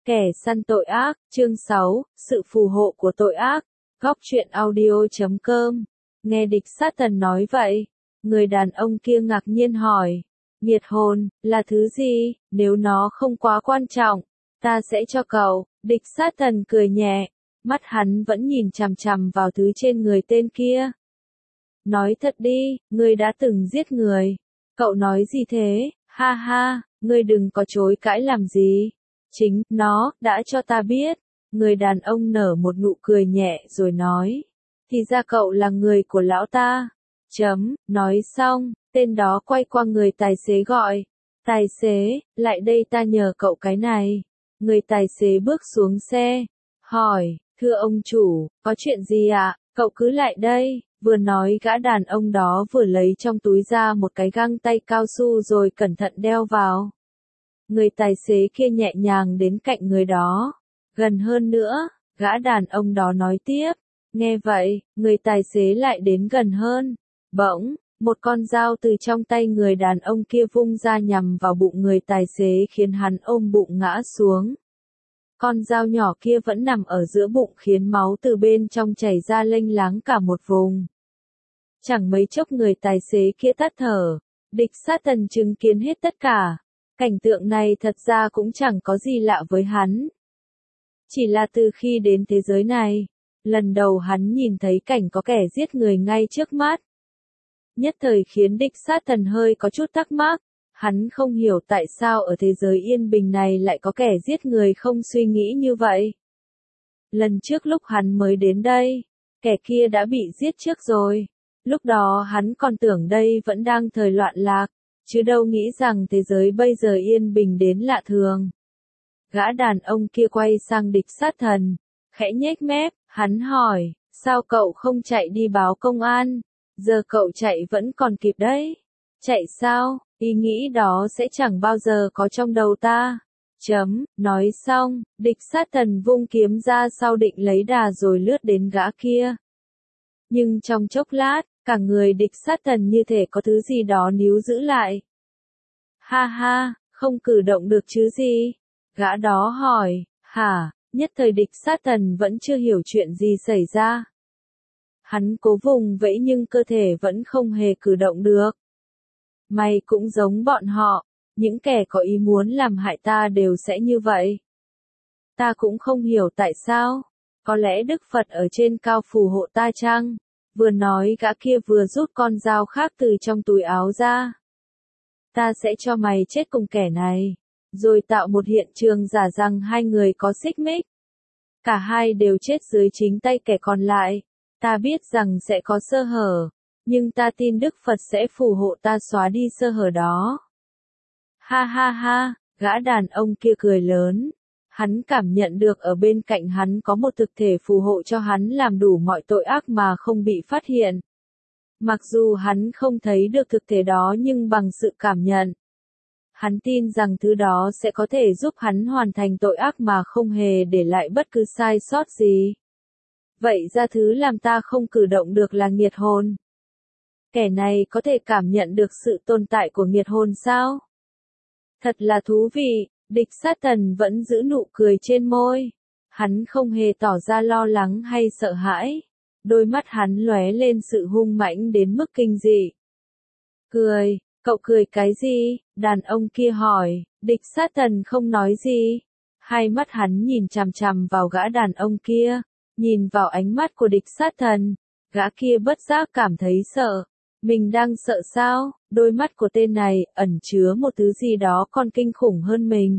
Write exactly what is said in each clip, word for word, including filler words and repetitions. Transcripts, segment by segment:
Kẻ săn tội ác, chương sáu, sự phù hộ của tội ác. Góc truyện audio chấm com. Nghe địch sát thần nói vậy, người đàn ông kia ngạc nhiên hỏi, nghiệt hồn, là thứ gì, nếu nó không quá quan trọng, ta sẽ cho cậu. Địch sát thần cười nhẹ, mắt hắn vẫn nhìn chằm chằm vào thứ trên người tên kia. Nói thật đi, ngươi đã từng giết người. Cậu nói gì thế, ha ha, ngươi đừng có chối cãi làm gì. Chính, nó, đã cho ta biết. Người đàn ông nở một nụ cười nhẹ rồi nói. Thì ra cậu là người của lão ta. Chấm, nói xong, tên đó quay qua người tài xế gọi. Tài xế, lại đây ta nhờ cậu cái này. Người tài xế bước xuống xe. Hỏi, thưa ông chủ, có chuyện gì ạ? À? Cậu cứ lại đây. Vừa nói gã đàn ông đó vừa lấy trong túi ra một cái găng tay cao su rồi cẩn thận đeo vào. Người tài xế kia nhẹ nhàng đến cạnh người đó. Gần hơn nữa, gã đàn ông đó nói tiếp. Nghe vậy, người tài xế lại đến gần hơn. Bỗng, một con dao từ trong tay người đàn ông kia vung ra nhằm vào bụng người tài xế khiến hắn ôm bụng ngã xuống. Con dao nhỏ kia vẫn nằm ở giữa bụng khiến máu từ bên trong chảy ra lênh láng cả một vùng. Chẳng mấy chốc người tài xế kia tắt thở. Địch sát thần chứng kiến hết tất cả. Cảnh tượng này thật ra cũng chẳng có gì lạ với hắn. Chỉ là từ khi đến thế giới này, lần đầu hắn nhìn thấy cảnh có kẻ giết người ngay trước mắt. Nhất thời khiến địch sát thần hơi có chút thắc mắc. Hắn không hiểu tại sao ở thế giới yên bình này lại có kẻ giết người không suy nghĩ như vậy. Lần trước lúc hắn mới đến đây, kẻ kia đã bị giết trước rồi. Lúc đó hắn còn tưởng đây vẫn đang thời loạn lạc, chứ đâu nghĩ rằng thế giới bây giờ yên bình đến lạ thường. Gã đàn ông kia quay sang địch sát thần, khẽ nhếch mép, hắn hỏi, sao cậu không chạy đi báo công an? Giờ cậu chạy vẫn còn kịp đấy. Chạy sao? Ý nghĩ đó sẽ chẳng bao giờ có trong đầu ta. Chấm, nói xong, địch sát thần vung kiếm ra sau định lấy đà rồi lướt đến gã kia. Nhưng trong chốc lát, cả người địch sát thần như thể có thứ gì đó níu giữ lại. Ha ha, không cử động được chứ gì? Gã đó hỏi, hả? Nhất thời địch sát thần vẫn chưa hiểu chuyện gì xảy ra. Hắn cố vùng vẫy nhưng cơ thể vẫn không hề cử động được. Mày cũng giống bọn họ, những kẻ có ý muốn làm hại ta đều sẽ như vậy. Ta cũng không hiểu tại sao, có lẽ Đức Phật ở trên cao phù hộ ta chăng? Vừa nói gã kia vừa rút con dao khác từ trong túi áo ra. Ta sẽ cho mày chết cùng kẻ này, rồi tạo một hiện trường giả rằng hai người có xích mích. Cả hai đều chết dưới chính tay kẻ còn lại. Ta biết rằng sẽ có sơ hở, nhưng ta tin Đức Phật sẽ phù hộ ta xóa đi sơ hở đó. Ha ha ha, gã đàn ông kia cười lớn. Hắn cảm nhận được ở bên cạnh hắn có một thực thể phù hộ cho hắn làm đủ mọi tội ác mà không bị phát hiện. Mặc dù hắn không thấy được thực thể đó nhưng bằng sự cảm nhận, hắn tin rằng thứ đó sẽ có thể giúp hắn hoàn thành tội ác mà không hề để lại bất cứ sai sót gì. Vậy ra thứ làm ta không cử động được là nghiệt hồn. Kẻ này có thể cảm nhận được sự tồn tại của nghiệt hồn sao? Thật là thú vị, địch sát thần vẫn giữ nụ cười trên môi. Hắn không hề tỏ ra lo lắng hay sợ hãi. Đôi mắt hắn lóe lên sự hung mãnh đến mức kinh dị. Cười, cậu cười cái gì? Đàn ông kia hỏi, địch sát thần không nói gì. Hai mắt hắn nhìn chằm chằm vào gã đàn ông kia, nhìn vào ánh mắt của địch sát thần. Gã kia bất giác cảm thấy sợ. Mình đang sợ sao? Đôi mắt của tên này ẩn chứa một thứ gì đó còn kinh khủng hơn mình.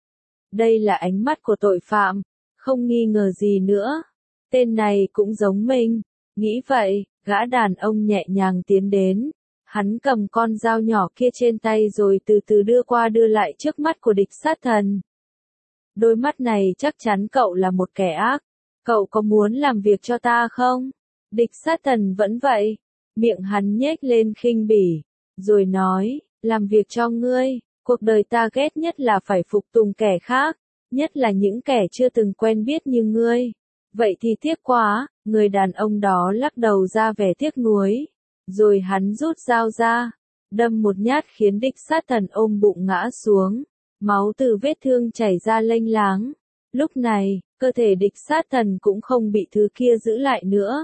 Đây là ánh mắt của tội phạm, không nghi ngờ gì nữa. Tên này cũng giống mình. Nghĩ vậy, gã đàn ông nhẹ nhàng tiến đến. Hắn cầm con dao nhỏ kia trên tay rồi từ từ đưa qua đưa lại trước mắt của địch sát thần. Đôi mắt này chắc chắn cậu là một kẻ ác. Cậu có muốn làm việc cho ta không? Địch sát thần vẫn vậy. Miệng hắn nhếch lên khinh bỉ, rồi nói, làm việc cho ngươi, cuộc đời ta ghét nhất là phải phục tùng kẻ khác, nhất là những kẻ chưa từng quen biết như ngươi. Vậy thì tiếc quá, người đàn ông đó lắc đầu ra vẻ tiếc nuối, rồi hắn rút dao ra, đâm một nhát khiến địch sát thần ôm bụng ngã xuống, máu từ vết thương chảy ra lênh láng. Lúc này, cơ thể địch sát thần cũng không bị thứ kia giữ lại nữa.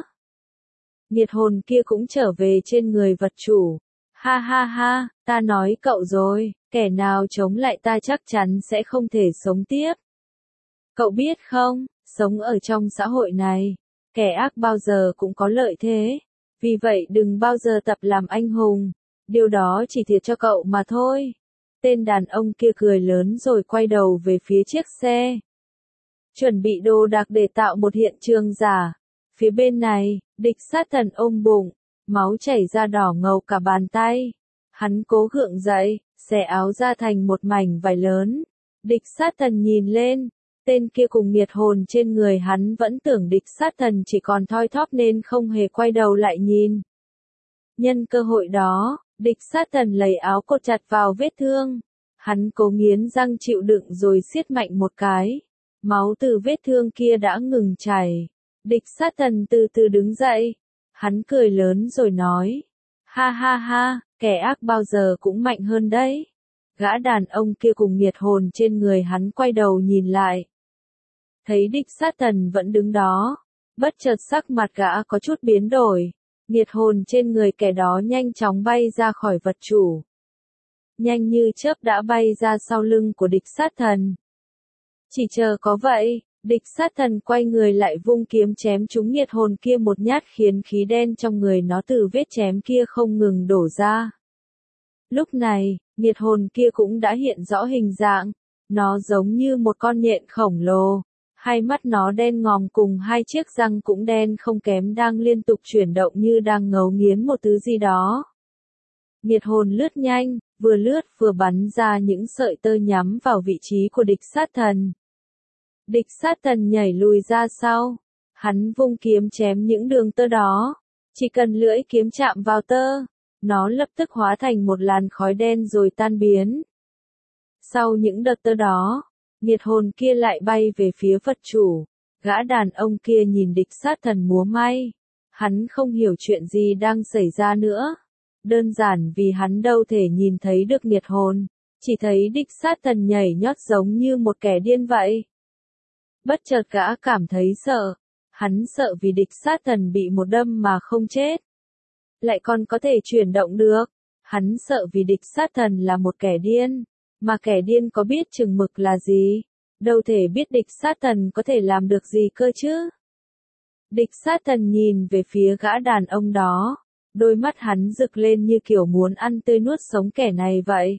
Nghiệt hồn kia cũng trở về trên người vật chủ. Ha ha ha, ta nói cậu rồi, kẻ nào chống lại ta chắc chắn sẽ không thể sống tiếp. Cậu biết không, sống ở trong xã hội này, kẻ ác bao giờ cũng có lợi thế. Vì vậy đừng bao giờ tập làm anh hùng, điều đó chỉ thiệt cho cậu mà thôi. Tên đàn ông kia cười lớn rồi quay đầu về phía chiếc xe. Chuẩn bị đồ đạc để tạo một hiện trường giả. Phía bên này, địch sát thần ôm bụng, máu chảy ra đỏ ngầu cả bàn tay. Hắn cố gượng dậy, xẻ áo ra thành một mảnh vải lớn. Địch sát thần nhìn lên, tên kia cùng nghiệt hồn trên người hắn vẫn tưởng địch sát thần chỉ còn thoi thóp nên không hề quay đầu lại nhìn. Nhân cơ hội đó, địch sát thần lấy áo cột chặt vào vết thương. Hắn cố nghiến răng chịu đựng rồi siết mạnh một cái. Máu từ vết thương kia đã ngừng chảy. Địch sát thần từ từ đứng dậy. Hắn cười lớn rồi nói. Ha ha ha, kẻ ác bao giờ cũng mạnh hơn đấy. Gã đàn ông kia cùng nghiệt hồn trên người hắn quay đầu nhìn lại. Thấy địch sát thần vẫn đứng đó. Bất chợt sắc mặt gã có chút biến đổi. Nghiệt hồn trên người kẻ đó nhanh chóng bay ra khỏi vật chủ. Nhanh như chớp đã bay ra sau lưng của địch sát thần. Chỉ chờ có vậy, địch sát thần quay người lại vung kiếm chém trúng nghiệt hồn kia một nhát khiến khí đen trong người nó từ vết chém kia không ngừng đổ ra. Lúc này, nghiệt hồn kia cũng đã hiện rõ hình dạng, nó giống như một con nhện khổng lồ, hai mắt nó đen ngòm cùng hai chiếc răng cũng đen không kém đang liên tục chuyển động như đang ngấu nghiến một thứ gì đó. Nghiệt hồn lướt nhanh, vừa lướt vừa bắn ra những sợi tơ nhắm vào vị trí của địch sát thần. Địch sát thần nhảy lùi ra sau, hắn vung kiếm chém những đường tơ đó, chỉ cần lưỡi kiếm chạm vào tơ, nó lập tức hóa thành một làn khói đen rồi tan biến. Sau những đợt tơ đó, nghiệt hồn kia lại bay về phía vật chủ, gã đàn ông kia nhìn địch sát thần múa may, hắn không hiểu chuyện gì đang xảy ra nữa. Đơn giản vì hắn đâu thể nhìn thấy được nghiệt hồn, chỉ thấy địch sát thần nhảy nhót giống như một kẻ điên vậy. Bất chợt gã cảm thấy sợ, hắn sợ vì địch sát thần bị một đâm mà không chết. Lại còn có thể chuyển động được, hắn sợ vì địch sát thần là một kẻ điên, mà kẻ điên có biết chừng mực là gì, đâu thể biết địch sát thần có thể làm được gì cơ chứ. Địch sát thần nhìn về phía gã đàn ông đó. Đôi mắt hắn rực lên như kiểu muốn ăn tươi nuốt sống kẻ này vậy.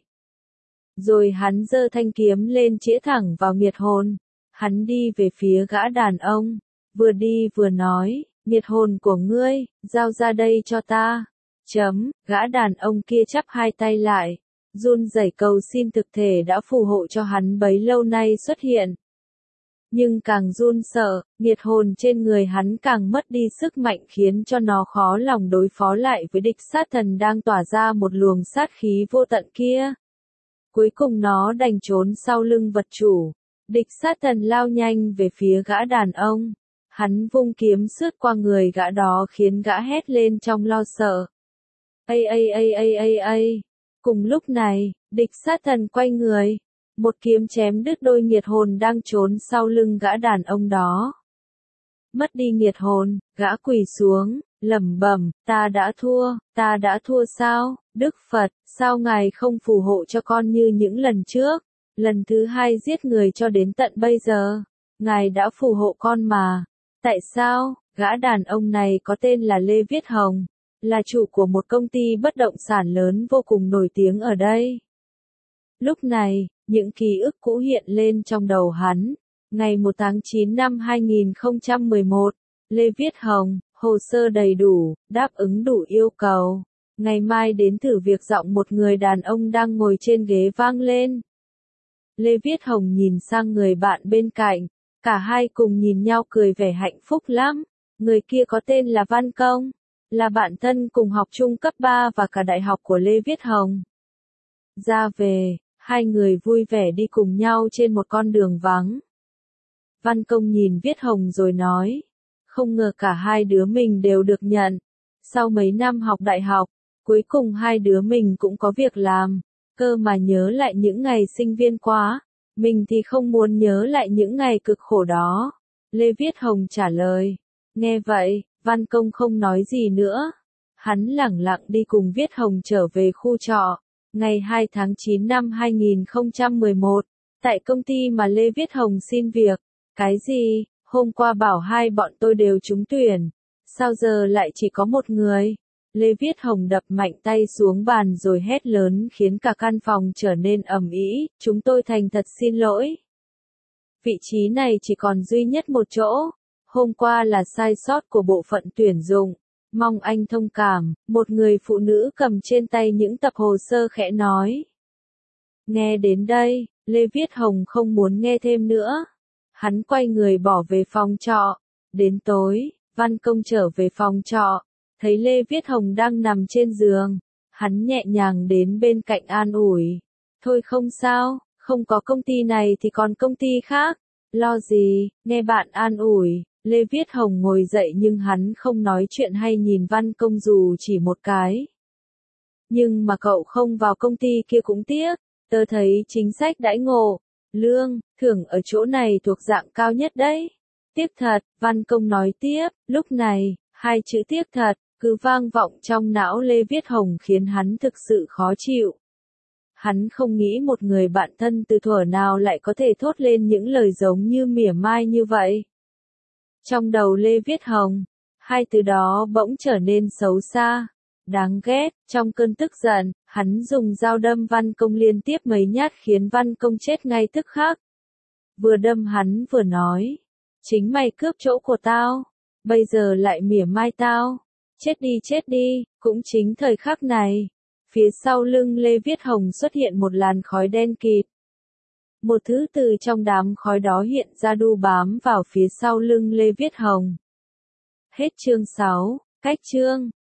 Rồi hắn giơ thanh kiếm lên chĩa thẳng vào nghiệt hồn. Hắn đi về phía gã đàn ông, vừa đi vừa nói, nghiệt hồn của ngươi, giao ra đây cho ta. Chấm, gã đàn ông kia chắp hai tay lại, run rẩy cầu xin thực thể đã phù hộ cho hắn bấy lâu nay xuất hiện. Nhưng càng run sợ, nghiệt hồn trên người hắn càng mất đi sức mạnh khiến cho nó khó lòng đối phó lại với địch sát thần đang tỏa ra một luồng sát khí vô tận kia. Cuối cùng nó đành trốn sau lưng vật chủ. Địch sát thần lao nhanh về phía gã đàn ông. Hắn vung kiếm sướt qua người gã đó khiến gã hét lên trong lo sợ. Ây ây ây ây ây ây. Cùng lúc này, địch sát thần quay người. Một kiếm chém đứt đôi nghiệt hồn đang trốn sau lưng gã đàn ông đó. Mất đi nghiệt hồn, gã quỳ xuống, lẩm bẩm, ta đã thua, ta đã thua sao, Đức Phật, sao ngài không phù hộ cho con như những lần trước, lần thứ hai giết người cho đến tận bây giờ, ngài đã phù hộ con mà. Tại sao, gã đàn ông này có tên là Lê Viết Hồng, là chủ của một công ty bất động sản lớn vô cùng nổi tiếng ở đây. Lúc này, những ký ức cũ hiện lên trong đầu hắn. Ngày một tháng chín năm hai nghìn không trăm mười một, Lê Viết Hồng, hồ sơ đầy đủ, đáp ứng đủ yêu cầu. Ngày mai đến thử việc giọng một người đàn ông đang ngồi trên ghế vang lên. Lê Viết Hồng nhìn sang người bạn bên cạnh, cả hai cùng nhìn nhau cười vẻ hạnh phúc lắm. Người kia có tên là Văn Công, là bạn thân cùng học chung cấp ba và cả đại học của Lê Viết Hồng. Ra về, hai người vui vẻ đi cùng nhau trên một con đường vắng. Văn Công nhìn Viết Hồng rồi nói, không ngờ cả hai đứa mình đều được nhận. Sau mấy năm học đại học, cuối cùng hai đứa mình cũng có việc làm, cơ mà nhớ lại những ngày sinh viên quá. Mình thì không muốn nhớ lại những ngày cực khổ đó. Lê Viết Hồng trả lời. Nghe vậy, Văn Công không nói gì nữa. Hắn lẳng lặng đi cùng Viết Hồng trở về khu trọ. Ngày hai tháng chín năm hai nghìn không trăm mười một, tại công ty mà Lê Viết Hồng xin việc. Cái gì? Hôm qua bảo hai bọn tôi đều trúng tuyển. Sao giờ lại chỉ có một người? Lê Viết Hồng đập mạnh tay xuống bàn rồi hét lớn khiến cả căn phòng trở nên ầm ĩ. Chúng tôi thành thật xin lỗi. Vị trí này chỉ còn duy nhất một chỗ. Hôm qua là sai sót của bộ phận tuyển dụng. Mong anh thông cảm, một người phụ nữ cầm trên tay những tập hồ sơ khẽ nói. Nghe đến đây, Lê Viết Hồng không muốn nghe thêm nữa. Hắn quay người bỏ về phòng trọ. Đến tối, Văn Công trở về phòng trọ, thấy Lê Viết Hồng đang nằm trên giường. Hắn nhẹ nhàng đến bên cạnh an ủi. Thôi không sao, không có công ty này thì còn công ty khác. Lo gì, nghe bạn an ủi. Lê Viết Hồng ngồi dậy nhưng hắn không nói chuyện hay nhìn Văn Công dù chỉ một cái. Nhưng mà cậu không vào công ty kia cũng tiếc. Tớ thấy chính sách đãi ngộ, lương, thưởng ở chỗ này thuộc dạng cao nhất đấy. Tiếc thật, Văn Công nói tiếp. Lúc này, hai chữ tiếc thật cứ vang vọng trong não Lê Viết Hồng khiến hắn thực sự khó chịu. Hắn không nghĩ một người bạn thân từ thuở nào lại có thể thốt lên những lời giống như mỉa mai như vậy. Trong đầu Lê Viết Hồng, hai từ đó bỗng trở nên xấu xa, đáng ghét. Trong cơn tức giận, hắn dùng dao đâm Văn Công liên tiếp mấy nhát khiến Văn Công chết ngay tức khắc. Vừa đâm hắn vừa nói, chính mày cướp chỗ của tao, bây giờ lại mỉa mai tao, chết đi chết đi. Cũng chính thời khắc này, phía sau lưng Lê Viết Hồng xuất hiện một làn khói đen kịt. Một thứ từ trong đám khói đó hiện ra đu bám vào phía sau lưng Lê Viết Hồng. Hết chương sáu, cách chương.